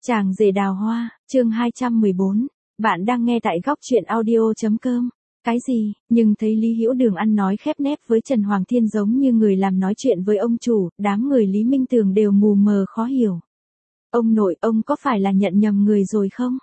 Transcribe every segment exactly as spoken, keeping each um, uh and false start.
Chàng rể đào hoa, chương hai trăm mười bốn. Bạn đang nghe tại góc truyện audio.com. Cái gì, nhưng thấy Lý Hữu Đường ăn nói khép nép với Trần Hoàng Thiên giống như người làm nói chuyện với ông chủ, đám người Lý Minh Tường đều mù mờ khó hiểu. Ông nội, ông có phải là nhận nhầm người rồi không?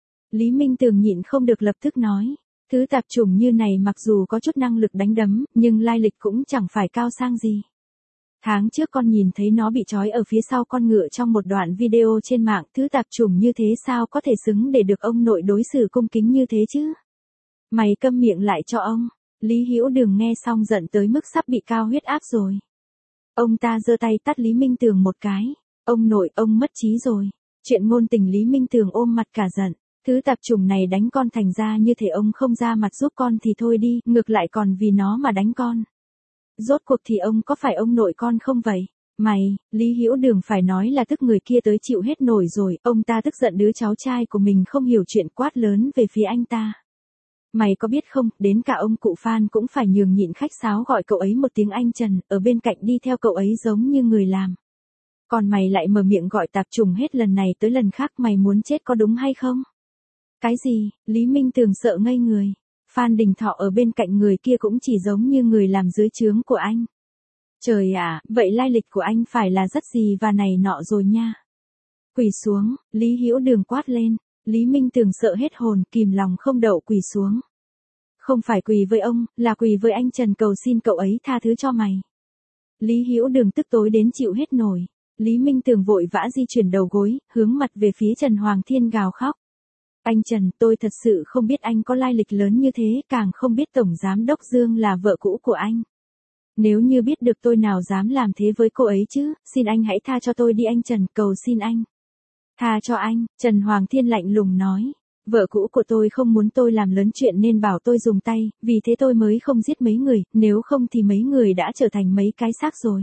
Lý Minh Tường nhịn không được lập tức nói. Thứ tạp chủng như này mặc dù có chút năng lực đánh đấm, nhưng lai lịch cũng chẳng phải cao sang gì. Tháng trước con nhìn thấy nó bị trói ở phía sau con ngựa trong một đoạn video trên mạng, thứ tạp chủng như thế sao có thể xứng để được ông nội đối xử cung kính như thế chứ? Mày câm miệng lại cho ông. Lý Hữu Đường nghe xong giận tới mức sắp bị cao huyết áp rồi. Ông ta giơ tay tát Lý Minh Tường một cái. Ông nội, ông mất trí rồi. Chuyện ngôn tình Lý Minh Tường ôm mặt cả giận. Thứ tạp chủng này đánh con thành ra như thể ông không ra mặt giúp con thì thôi đi, ngược lại còn vì nó mà đánh con. Rốt cuộc thì ông có phải ông nội con không vậy? Mày, Lý Hữu Đường phải nói là tức người kia tới chịu hết nổi rồi, ông ta tức giận đứa cháu trai của mình không hiểu chuyện quát lớn về phía anh ta. Mày có biết không, đến cả ông cụ Phan cũng phải nhường nhịn khách sáo gọi cậu ấy một tiếng anh Trần, ở bên cạnh đi theo cậu ấy giống như người làm. Còn mày lại mở miệng gọi tạp chủng hết lần này tới lần khác, mày muốn chết có đúng hay không? Cái gì? Lý Minh Tường sợ ngây người. Phan Đình Thọ ở bên cạnh người kia cũng chỉ giống như người làm dưới trướng của anh. Trời ạ, vậy lai lịch của anh phải là rất gì và này nọ rồi nha. Quỳ xuống, Lý Hữu Đường quát lên. Lý Minh Tường sợ hết hồn, kìm lòng không đậu quỳ xuống. Không phải quỳ với ông, là quỳ với anh Trần, cầu xin cậu ấy tha thứ cho mày. Lý Hữu Đường tức tối đến chịu hết nổi. Lý Minh Tường vội vã di chuyển đầu gối, hướng mặt về phía Trần Hoàng Thiên gào khóc. Anh Trần, tôi thật sự không biết anh có lai lịch lớn như thế, càng không biết Tổng Giám Đốc Dương là vợ cũ của anh. Nếu như biết được tôi nào dám làm thế với cô ấy chứ, xin anh hãy tha cho tôi đi anh Trần, cầu xin anh. Tha cho anh, Trần Hoàng Thiên lạnh lùng nói. Vợ cũ của tôi không muốn tôi làm lớn chuyện nên bảo tôi dùng tay, vì thế tôi mới không giết mấy người, nếu không thì mấy người đã trở thành mấy cái xác rồi.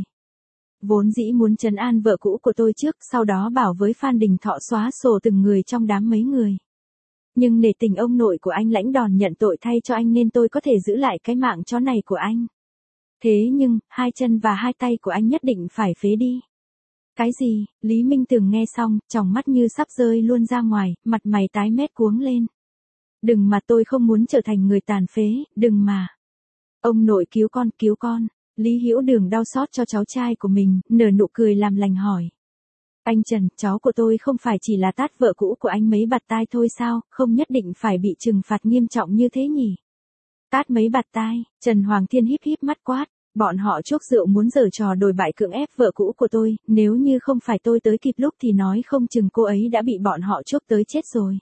Vốn dĩ muốn trấn an vợ cũ của tôi trước, sau đó bảo với Phan Đình Thọ xóa sổ từng người trong đám mấy người. Nhưng nể tình ông nội của anh lãnh đòn nhận tội thay cho anh nên tôi có thể giữ lại cái mạng chó này của anh. Thế nhưng, hai chân và hai tay của anh nhất định phải phế đi. Cái gì? Lý Minh Tường nghe xong, tròng mắt như sắp rơi luôn ra ngoài, mặt mày tái mét cuống lên. Đừng mà, tôi không muốn trở thành người tàn phế, đừng mà. Ông nội cứu con, cứu con. Lý Hữu Đường đau xót cho cháu trai của mình, nở nụ cười làm lành hỏi. Anh Trần, cháu của tôi không phải chỉ là tát vợ cũ của anh mấy bạt tai thôi sao, không nhất định phải bị trừng phạt nghiêm trọng như thế nhỉ? Tát mấy bạt tai, Trần Hoàng Thiên híp híp mắt quát, bọn họ chuốc rượu muốn giở trò đồi bại cưỡng ép vợ cũ của tôi, nếu như không phải tôi tới kịp lúc thì nói không chừng cô ấy đã bị bọn họ chuốc tới chết rồi.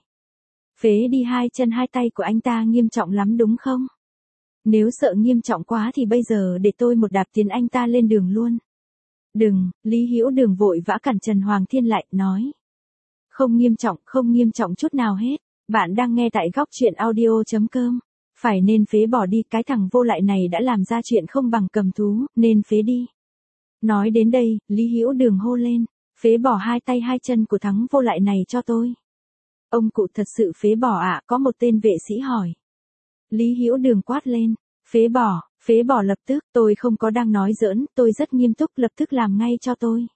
Phế đi hai chân hai tay của anh ta nghiêm trọng lắm đúng không? Nếu sợ nghiêm trọng quá thì bây giờ để tôi một đạp tiến anh ta lên đường luôn. Đừng, Lý Hữu Đường vội vã cản Trần Hoàng Thiên lại, nói. Không nghiêm trọng, không nghiêm trọng chút nào hết. Bạn đang nghe tại góc truyện audio.com. Phải nên phế bỏ đi, cái thằng vô lại này đã làm ra chuyện không bằng cầm thú, nên phế đi. Nói đến đây, Lý Hữu Đường hô lên. Phế bỏ hai tay hai chân của thằng vô lại này cho tôi. Ông cụ thật sự phế bỏ ạ? À? Có một tên vệ sĩ hỏi. Lý Hữu Đường quát lên. Phế bỏ, phế bỏ lập tức, tôi không có đang nói giỡn, tôi rất nghiêm túc, lập tức làm ngay cho tôi.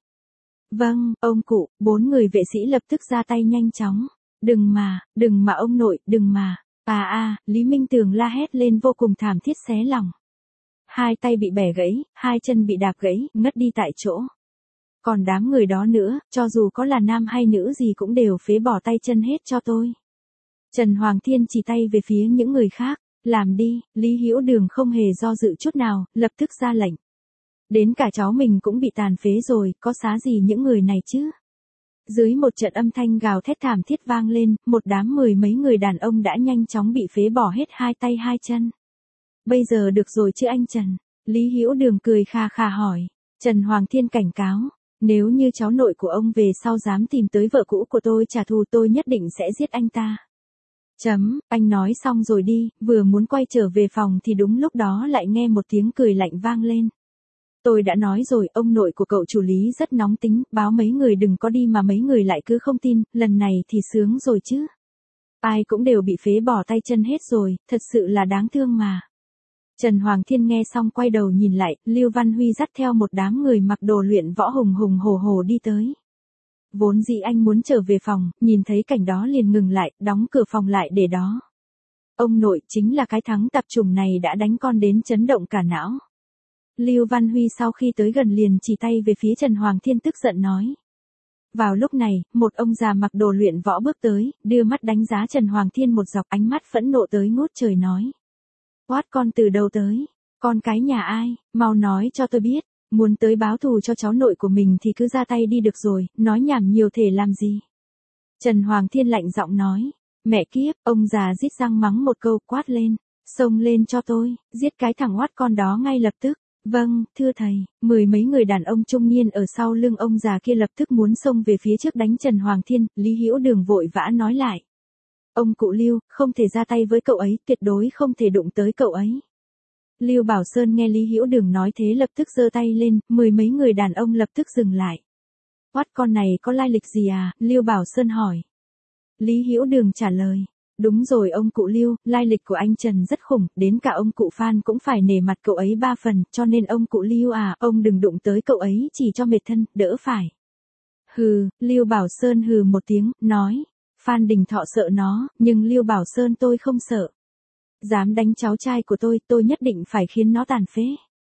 Vâng, ông cụ, bốn người vệ sĩ lập tức ra tay nhanh chóng. Đừng mà, đừng mà ông nội, đừng mà. À à, Lý Minh Tường la hét lên vô cùng thảm thiết xé lòng. Hai tay bị bẻ gãy, hai chân bị đạp gãy, ngất đi tại chỗ. Còn đám người đó nữa, cho dù có là nam hay nữ gì cũng đều phế bỏ tay chân hết cho tôi. Trần Hoàng Thiên chỉ tay về phía những người khác. Làm đi, Lý Hữu Đường không hề do dự chút nào, lập tức ra lệnh. Đến cả cháu mình cũng bị tàn phế rồi, có xá gì những người này chứ? Dưới một trận âm thanh gào thét thảm thiết vang lên, một đám mười mấy người đàn ông đã nhanh chóng bị phế bỏ hết hai tay hai chân. Bây giờ được rồi chứ anh Trần? Lý Hữu Đường cười kha kha hỏi. Trần Hoàng Thiên cảnh cáo, nếu như cháu nội của ông về sau dám tìm tới vợ cũ của tôi trả thù, tôi nhất định sẽ giết anh ta. Chấm, anh nói xong rồi đi, vừa muốn quay trở về phòng thì đúng lúc đó lại nghe một tiếng cười lạnh vang lên. Tôi đã nói rồi, ông nội của cậu chủ Lý rất nóng tính, báo mấy người đừng có đi mà mấy người lại cứ không tin, lần này thì sướng rồi chứ. Ai cũng đều bị phế bỏ tay chân hết rồi, thật sự là đáng thương mà. Trần Hoàng Thiên nghe xong quay đầu nhìn lại, Lưu Văn Huy dắt theo một đám người mặc đồ luyện võ hùng hùng hổ hổ đi tới. Vốn dĩ anh muốn trở về phòng, nhìn thấy cảnh đó liền ngừng lại, đóng cửa phòng lại để đó. Ông nội, chính là cái thắng tạp chủng này đã đánh con đến chấn động cả não. Lưu Văn Huy sau khi tới gần liền chỉ tay về phía Trần Hoàng Thiên tức giận nói. Vào lúc này, một ông già mặc đồ luyện võ bước tới, đưa mắt đánh giá Trần Hoàng Thiên một dọc, ánh mắt phẫn nộ tới ngút trời nói. Quát con từ đâu tới? Con cái nhà ai? Mau nói cho tôi biết. Muốn tới báo thù cho cháu nội của mình thì cứ ra tay đi được rồi, nói nhảm nhiều thể làm gì? Trần Hoàng Thiên lạnh giọng nói. Mẹ kiếp, ông già rít răng mắng một câu, quát lên. Xông lên cho tôi, giết cái thằng oát con đó ngay lập tức. Vâng, thưa thầy. Mười mấy người đàn ông trung niên ở sau lưng ông già kia lập tức muốn xông về phía trước đánh Trần Hoàng Thiên. Lý Hữu Đường vội vã nói lại. Ông cụ Lưu, không thể ra tay với cậu ấy, tuyệt đối không thể đụng tới cậu ấy. Lưu Bảo Sơn nghe Lý Hữu Đường nói thế lập tức giơ tay lên, mười mấy người đàn ông lập tức dừng lại. Quát con này có lai lịch gì à? Lưu Bảo Sơn hỏi. Lý Hữu Đường trả lời. Đúng rồi ông cụ Lưu, lai lịch của anh Trần rất khủng, đến cả ông cụ Phan cũng phải nể mặt cậu ấy ba phần, cho nên ông cụ Lưu à, ông đừng đụng tới cậu ấy chỉ cho mệt thân, đỡ phải. Hừ, Lưu Bảo Sơn hừ một tiếng, nói. Phan Đình Thọ sợ nó, nhưng Lưu Bảo Sơn tôi không sợ. Dám đánh cháu trai của tôi, tôi nhất định phải khiến nó tàn phế.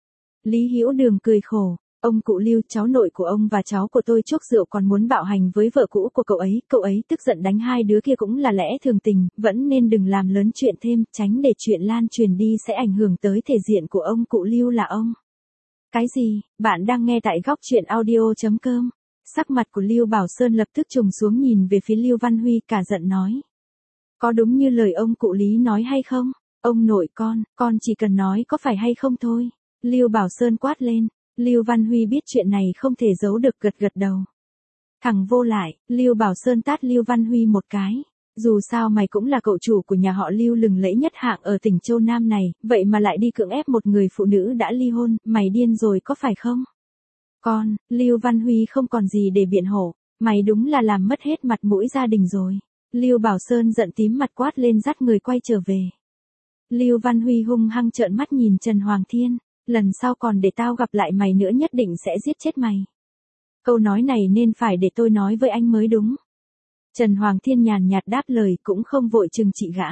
Lý Hữu Đường cười khổ. Ông cụ Lưu, cháu nội của ông và cháu của tôi chúc rượu còn muốn bạo hành với vợ cũ của cậu ấy, cậu ấy tức giận đánh hai đứa kia cũng là lẽ thường tình, vẫn nên đừng làm lớn chuyện thêm, tránh để chuyện lan truyền đi sẽ ảnh hưởng tới thể diện của ông cụ Lưu là ông. Cái gì? Bạn đang nghe tại góc truyện audio chấm com. Sắc mặt của Lưu Bảo Sơn lập tức trùng xuống nhìn về phía Lưu Văn Huy cả giận nói. Có đúng như lời ông cụ Lý nói hay không? Ông nội con, con chỉ cần nói có phải hay không thôi. Lưu Bảo Sơn quát lên. Lưu Văn Huy biết chuyện này không thể giấu được gật gật đầu. Thằng vô lại, Lưu Bảo Sơn tát Lưu Văn Huy một cái. Dù sao mày cũng là cậu chủ của nhà họ Lưu lừng lẫy nhất hạng ở tỉnh Châu Nam này, vậy mà lại đi cưỡng ép một người phụ nữ đã ly hôn, mày điên rồi có phải không? Con, Lưu Văn Huy không còn gì để biện hộ, mày đúng là làm mất hết mặt mũi gia đình rồi. Lưu Bảo Sơn giận tím mặt quát lên dắt người quay trở về. Lưu Văn Huy hung hăng trợn mắt nhìn Trần Hoàng Thiên. Lần sau còn để tao gặp lại mày nữa nhất định sẽ giết chết mày. Câu nói này nên phải để tôi nói với anh mới đúng. Trần Hoàng Thiên nhàn nhạt đáp lời cũng không vội trừng trị gã.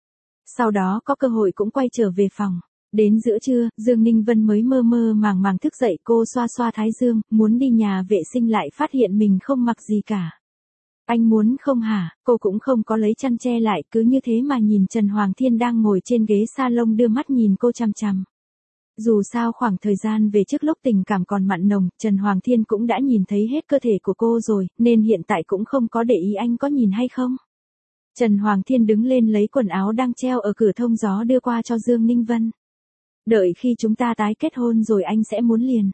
Sau đó có cơ hội cũng quay trở về phòng. Đến giữa trưa, Dương Ninh Vân mới mơ mơ màng màng thức dậy, cô xoa xoa thái dương, muốn đi nhà vệ sinh lại phát hiện mình không mặc gì cả. Anh muốn không hả? Cô cũng không có lấy chăn che lại, cứ như thế mà nhìn Trần Hoàng Thiên đang ngồi trên ghế salon đưa mắt nhìn cô chằm chằm. Dù sao khoảng thời gian về trước lúc tình cảm còn mặn nồng, Trần Hoàng Thiên cũng đã nhìn thấy hết cơ thể của cô rồi, nên hiện tại cũng không có để ý anh có nhìn hay không. Trần Hoàng Thiên đứng lên lấy quần áo đang treo ở cửa thông gió đưa qua cho Dương Ninh Vân. Đợi khi chúng ta tái kết hôn rồi anh sẽ muốn liền.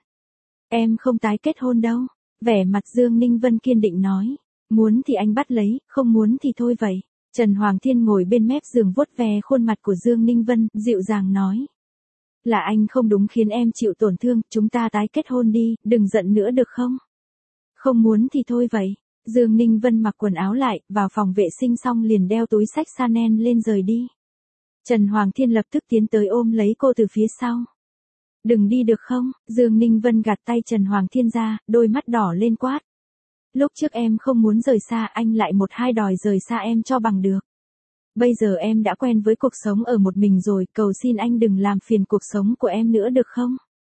Em không tái kết hôn đâu. Vẻ mặt Dương Ninh Vân kiên định nói. Muốn thì anh bắt lấy, không muốn thì thôi vậy. Trần Hoàng Thiên ngồi bên mép giường vuốt ve khuôn mặt của Dương Ninh Vân, dịu dàng nói. Là anh không đúng khiến em chịu tổn thương, chúng ta tái kết hôn đi, đừng giận nữa được không? Không muốn thì thôi vậy. Dương Ninh Vân mặc quần áo lại, vào phòng vệ sinh xong liền đeo túi xách Chanel lên rời đi. Trần Hoàng Thiên lập tức tiến tới ôm lấy cô từ phía sau. Đừng đi được không? Dương Ninh Vân gạt tay Trần Hoàng Thiên ra, đôi mắt đỏ lên quát. Lúc trước em không muốn rời xa, anh lại một hai đòi rời xa em cho bằng được. Bây giờ em đã quen với cuộc sống ở một mình rồi, cầu xin anh đừng làm phiền cuộc sống của em nữa được không?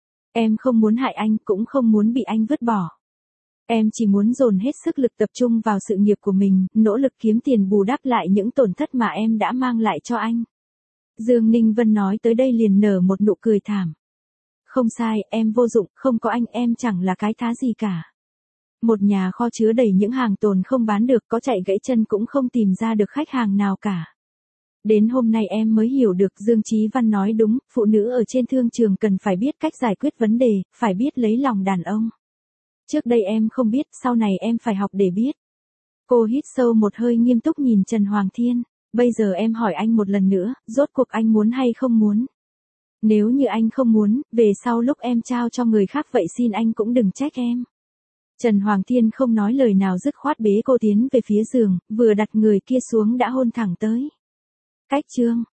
Em không muốn hại anh, cũng không muốn bị anh vứt bỏ. Em chỉ muốn dồn hết sức lực tập trung vào sự nghiệp của mình, nỗ lực kiếm tiền bù đắp lại những tổn thất mà em đã mang lại cho anh. Dương Ninh Vân nói tới đây liền nở một nụ cười thảm. Không sai, em vô dụng, không có anh em chẳng là cái thá gì cả. Một nhà kho chứa đầy những hàng tồn không bán được, có chạy gãy chân cũng không tìm ra được khách hàng nào cả. Đến hôm nay em mới hiểu được Dương Chí Văn nói đúng, phụ nữ ở trên thương trường cần phải biết cách giải quyết vấn đề, phải biết lấy lòng đàn ông. Trước đây em không biết, sau này em phải học để biết. Cô hít sâu một hơi nghiêm túc nhìn Trần Hoàng Thiên. Bây giờ em hỏi anh một lần nữa, rốt cuộc anh muốn hay không muốn? Nếu như anh không muốn, về sau lúc em trao cho người khác vậy xin anh cũng đừng trách em. Trần Hoàng Thiên không nói lời nào dứt khoát bế cô tiến về phía giường, vừa đặt người kia xuống đã hôn thẳng tới. Cách chương